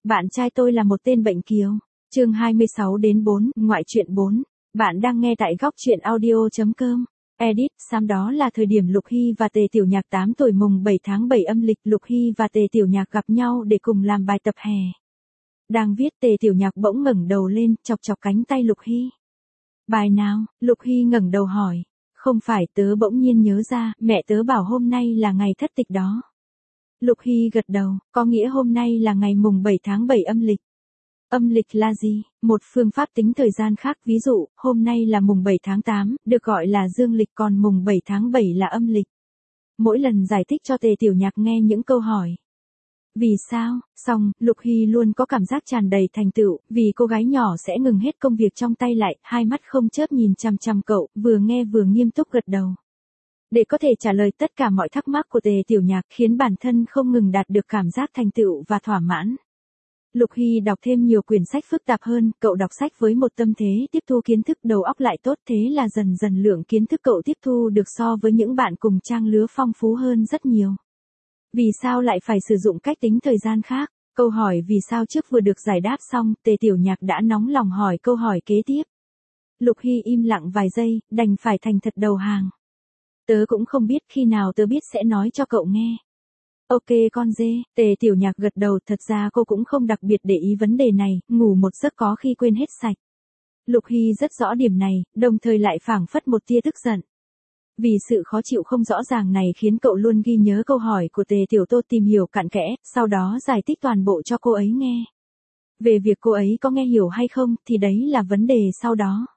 Bạn trai tôi là một tên bệnh kiều. Chương 26 đến 4, ngoại truyện 4. Bạn đang nghe tại góc truyện audio.com. Edit, Sam đó là thời điểm Lục Hy và Tề Tiểu Nhạc 8 tuổi mùng 7 tháng 7 âm lịch. Lục Hy và Tề Tiểu Nhạc gặp nhau để cùng làm bài tập hè. Đang viết Tề Tiểu Nhạc bỗng ngẩng đầu lên, chọc chọc cánh tay Lục Hy. Bài nào? Lục Hy ngẩng đầu hỏi. Không phải, tớ bỗng nhiên nhớ ra, mẹ tớ bảo hôm nay là ngày thất tịch đó. Lục Hy gật đầu, có nghĩa hôm nay là ngày mùng 7 tháng 7 âm lịch. Âm lịch là gì? Một phương pháp tính thời gian khác, ví dụ, hôm nay là mùng 7 tháng 8, được gọi là dương lịch, còn mùng 7 tháng 7 là âm lịch. Mỗi lần giải thích cho Tề Tiểu Nhạc nghe những câu hỏi. Vì sao? Xong, Lục Hy luôn có cảm giác tràn đầy thành tựu, vì cô gái nhỏ sẽ ngừng hết công việc trong tay lại, hai mắt không chớp nhìn chằm chằm cậu, vừa nghe vừa nghiêm túc gật đầu. Để có thể trả lời tất cả mọi thắc mắc của Tề Tiểu Nhạc, khiến bản thân không ngừng đạt được cảm giác thành tựu và thỏa mãn. Lục Hy đọc thêm nhiều quyển sách phức tạp hơn, cậu đọc sách với một tâm thế tiếp thu kiến thức, đầu óc lại tốt, thế là dần dần lượng kiến thức cậu tiếp thu được so với những bạn cùng trang lứa phong phú hơn rất nhiều. Vì sao lại phải sử dụng cách tính thời gian khác? Câu hỏi vì sao trước vừa được giải đáp xong, Tề Tiểu Nhạc đã nóng lòng hỏi câu hỏi kế tiếp. Lục Hy im lặng vài giây, đành phải thành thật đầu hàng. Tớ cũng không biết, khi nào tớ biết sẽ nói cho cậu nghe. Ok con dê, Tề Tiểu Nhạc gật đầu, thật ra cô cũng không đặc biệt để ý vấn đề này, ngủ một giấc có khi quên hết sạch. Lục Hy rất rõ điểm này, đồng thời lại phảng phất một tia tức giận. Vì sự khó chịu không rõ ràng này khiến cậu luôn ghi nhớ câu hỏi của Tề Tiểu Tô, tìm hiểu cặn kẽ, sau đó giải thích toàn bộ cho cô ấy nghe. Về việc cô ấy có nghe hiểu hay không thì đấy là vấn đề sau đó.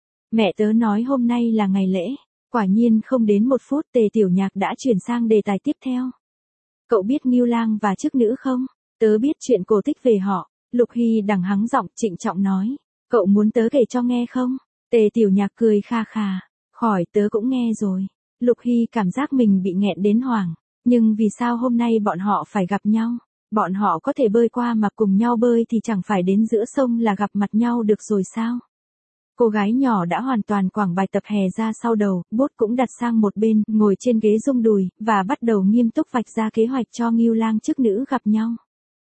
Mẹ tớ nói hôm nay là ngày lễ. Quả nhiên không đến một phút Tề Tiểu Nhạc đã chuyển sang đề tài tiếp theo. Cậu biết Ngưu Lang và Chức Nữ không? Tớ biết chuyện cổ tích về họ. Lục Hy đằng hắng giọng trịnh trọng nói. Cậu muốn tớ kể cho nghe không? Tề Tiểu Nhạc cười kha kha. Khỏi, tớ cũng nghe rồi. Lục Hy cảm giác mình bị nghẹn đến hoảng. Nhưng vì sao hôm nay bọn họ phải gặp nhau? Bọn họ có thể bơi qua mà cùng nhau bơi thì chẳng phải đến giữa sông là gặp mặt nhau được rồi sao? Cô gái nhỏ đã hoàn toàn quẳng bài tập hè ra sau đầu, bút cũng đặt sang một bên, ngồi trên ghế rung đùi, và bắt đầu nghiêm túc vạch ra kế hoạch cho Ngưu Lang Chức Nữ gặp nhau.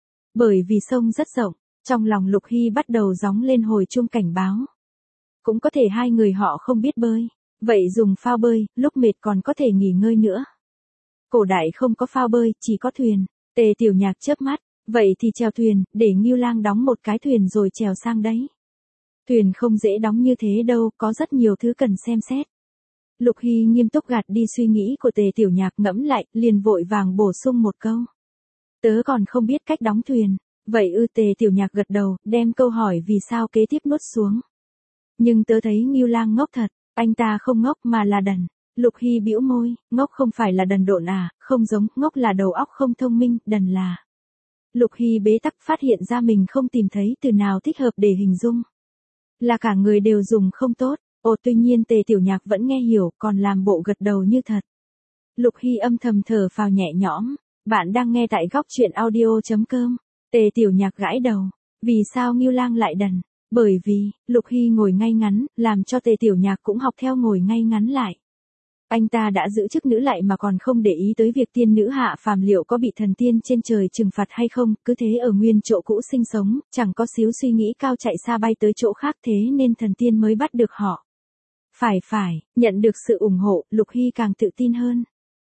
Bởi vì sông rất rộng, trong lòng Lục Hy bắt đầu gióng lên hồi chuông cảnh báo. Cũng có thể hai người họ không biết bơi, vậy dùng phao bơi, lúc mệt còn có thể nghỉ ngơi nữa. Cổ đại không có phao bơi, chỉ có thuyền. Tề Tiểu Nhạc chớp mắt, vậy thì chèo thuyền, để Ngưu Lang đóng một cái thuyền rồi chèo sang đấy. Thuyền không dễ đóng như thế đâu, có rất nhiều thứ cần xem xét. Lục Hy nghiêm túc gạt đi suy nghĩ của Tề Tiểu Nhạc, ngẫm lại, liền vội vàng bổ sung một câu. Tớ còn không biết cách đóng thuyền. Vậy Tề Tiểu Nhạc gật đầu, đem câu hỏi vì sao kế tiếp nuốt xuống. Nhưng tớ thấy Ngưu Lang ngốc thật, anh ta không ngốc mà là đần. Lục Hy bĩu môi, ngốc không phải là đần độn à, không giống, ngốc là đầu óc không thông minh, đần là. Lục Hy bế tắc, phát hiện ra mình không tìm thấy từ nào thích hợp để hình dung. Là cả người đều dùng không tốt. Tuy nhiên Tề Tiểu Nhạc vẫn nghe hiểu, còn làm bộ gật đầu như thật. Lục Hy âm thầm thở phào nhẹ nhõm. Bạn đang nghe tại góc truyện audio.com. Tề Tiểu Nhạc gãi đầu. Vì sao Ngưu Lang lại đần? Bởi vì, Lục Hy ngồi ngay ngắn, làm cho Tề Tiểu Nhạc cũng học theo ngồi ngay ngắn lại. Anh ta đã giữ chức nữ lại mà còn không để ý tới việc tiên nữ hạ phàm liệu có bị thần tiên trên trời trừng phạt hay không, cứ thế ở nguyên chỗ cũ sinh sống, chẳng có xíu suy nghĩ cao chạy xa bay tới chỗ khác, thế nên thần tiên mới bắt được họ. Phải, nhận được sự ủng hộ, Lục Hy càng tự tin hơn.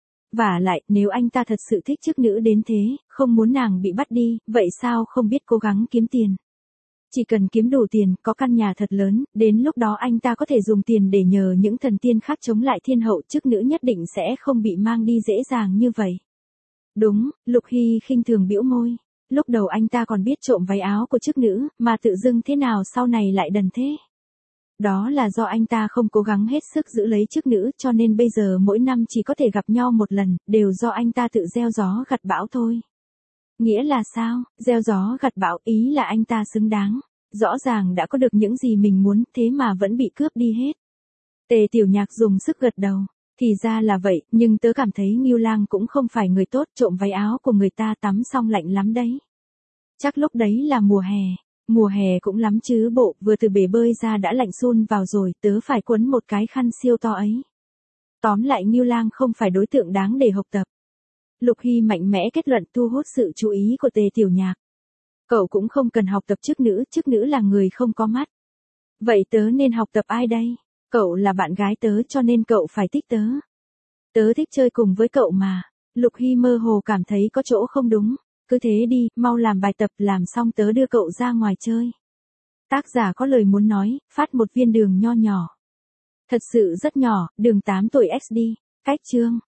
Vả lại, nếu anh ta thật sự thích chức nữ đến thế, không muốn nàng bị bắt đi, vậy sao không biết cố gắng kiếm tiền? Chỉ cần kiếm đủ tiền, có căn nhà thật lớn, đến lúc đó anh ta có thể dùng tiền để nhờ những thần tiên khác chống lại thiên hậu, chức nữ nhất định sẽ không bị mang đi dễ dàng như vậy. Đúng, Lục Hy khinh thường bĩu môi. Lúc đầu anh ta còn biết trộm váy áo của chức nữ, mà tự dưng thế nào sau này lại đần thế. Đó là do anh ta không cố gắng hết sức giữ lấy chức nữ, cho nên bây giờ mỗi năm chỉ có thể gặp nhau một lần, đều do anh ta tự gieo gió gặt bão thôi. Nghĩa là sao? Gieo gió gặt bão, ý là anh ta xứng đáng. Rõ ràng đã có được những gì mình muốn, thế mà vẫn bị cướp đi hết. Tề Tiểu Nhạc dùng sức gật đầu. Thì ra là vậy, nhưng tớ cảm thấy Ngưu Lang cũng không phải người tốt, trộm váy áo của người ta tắm xong lạnh lắm đấy. Chắc lúc đấy là mùa hè. Mùa hè cũng lắm chứ bộ, vừa từ bể bơi ra đã lạnh sun vào rồi, tớ phải quấn một cái khăn siêu to ấy. Tóm lại Ngưu Lang không phải đối tượng đáng để học tập. Lục Hy mạnh mẽ kết luận, thu hút sự chú ý của Tề Tiểu Nhạc. Cậu cũng không cần học tập chức nữ là người không có mắt. Vậy tớ nên học tập ai đây? Cậu là bạn gái tớ cho nên cậu phải thích tớ. Tớ thích chơi cùng với cậu mà. Lục Hy mơ hồ cảm thấy có chỗ không đúng. Cứ thế đi, mau làm bài tập, làm xong tớ đưa cậu ra ngoài chơi. Tác giả có lời muốn nói, phát một viên đường nho nhỏ. Thật sự rất nhỏ, đường 8 tuổi XD. Cách chương.